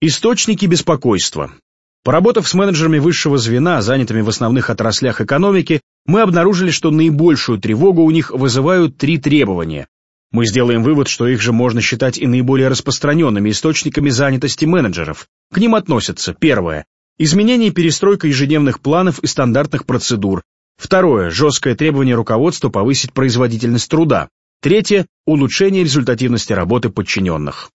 Источники беспокойства. Поработав с менеджерами высшего звена, занятыми в основных отраслях экономики, мы обнаружили, что наибольшую тревогу у них вызывают 3 требования. Мы сделаем вывод, что их же можно считать и наиболее распространенными источниками занятости менеджеров. К ним относятся: первое – изменение и перестройка ежедневных планов и стандартных процедур. Второе – жесткое требование руководства повысить производительность труда. Третье – улучшение результативности работы подчиненных.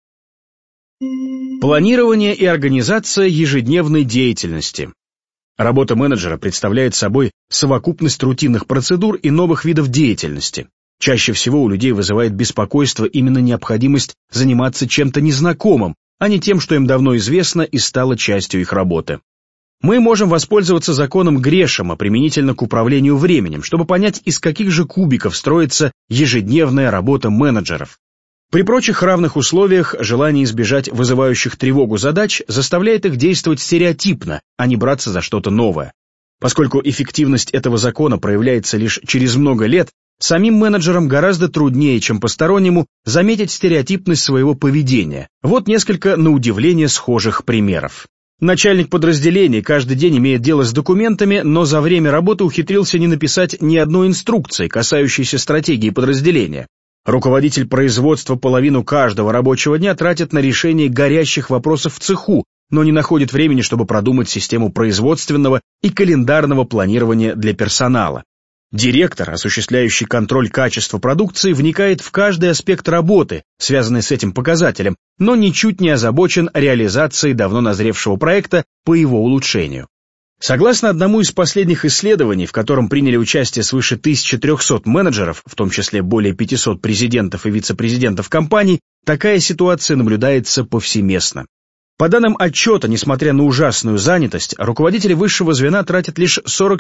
Планирование и организация ежедневной деятельности. Работа менеджера представляет собой совокупность рутинных процедур и новых видов деятельности. Чаще всего у людей вызывает беспокойство именно необходимость заниматься чем-то незнакомым, а не тем, что им давно известно и стало частью их работы. Мы можем воспользоваться законом Грэшема применительно к управлению временем, чтобы понять, из каких же кубиков строится ежедневная работа менеджеров. При прочих равных условиях желание избежать вызывающих тревогу задач заставляет их действовать стереотипно, а не браться за что-то новое. Поскольку эффективность этого закона проявляется лишь через много лет, самим менеджерам гораздо труднее, чем постороннему, заметить стереотипность своего поведения. Вот несколько, на удивление, схожих примеров. Начальник подразделения каждый день имеет дело с документами, но за время работы ухитрился не написать ни одной инструкции, касающейся стратегии подразделения. Руководитель производства половину каждого рабочего дня тратит на решение горящих вопросов в цеху, но не находит времени, чтобы продумать систему производственного и календарного планирования для персонала. Директор, осуществляющий контроль качества продукции, вникает в каждый аспект работы, связанный с этим показателем, но ничуть не озабочен реализацией давно назревшего проекта по его улучшению. Согласно одному из последних исследований, в котором приняли участие свыше 1300 менеджеров, в том числе более 500 президентов и вице-президентов компаний, такая ситуация наблюдается повсеместно. По данным отчета, несмотря на ужасную занятость, руководители высшего звена тратят лишь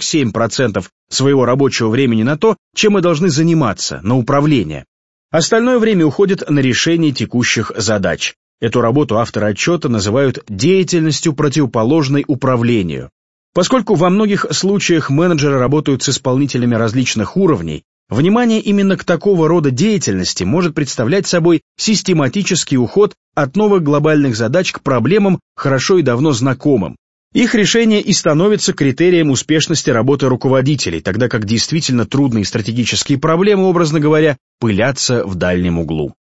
47% своего рабочего времени на то, чем и должны заниматься, на управление. Остальное время уходит на решение текущих задач. Эту работу авторы отчета называют деятельностью, противоположной управлению. Поскольку во многих случаях менеджеры работают с исполнителями различных уровней, внимание именно к такого рода деятельности может представлять собой систематический уход от новых глобальных задач к проблемам, хорошо и давно знакомым. Их решение и становится критерием успешности работы руководителей, тогда как действительно трудные стратегические проблемы, образно говоря, пылятся в дальнем углу.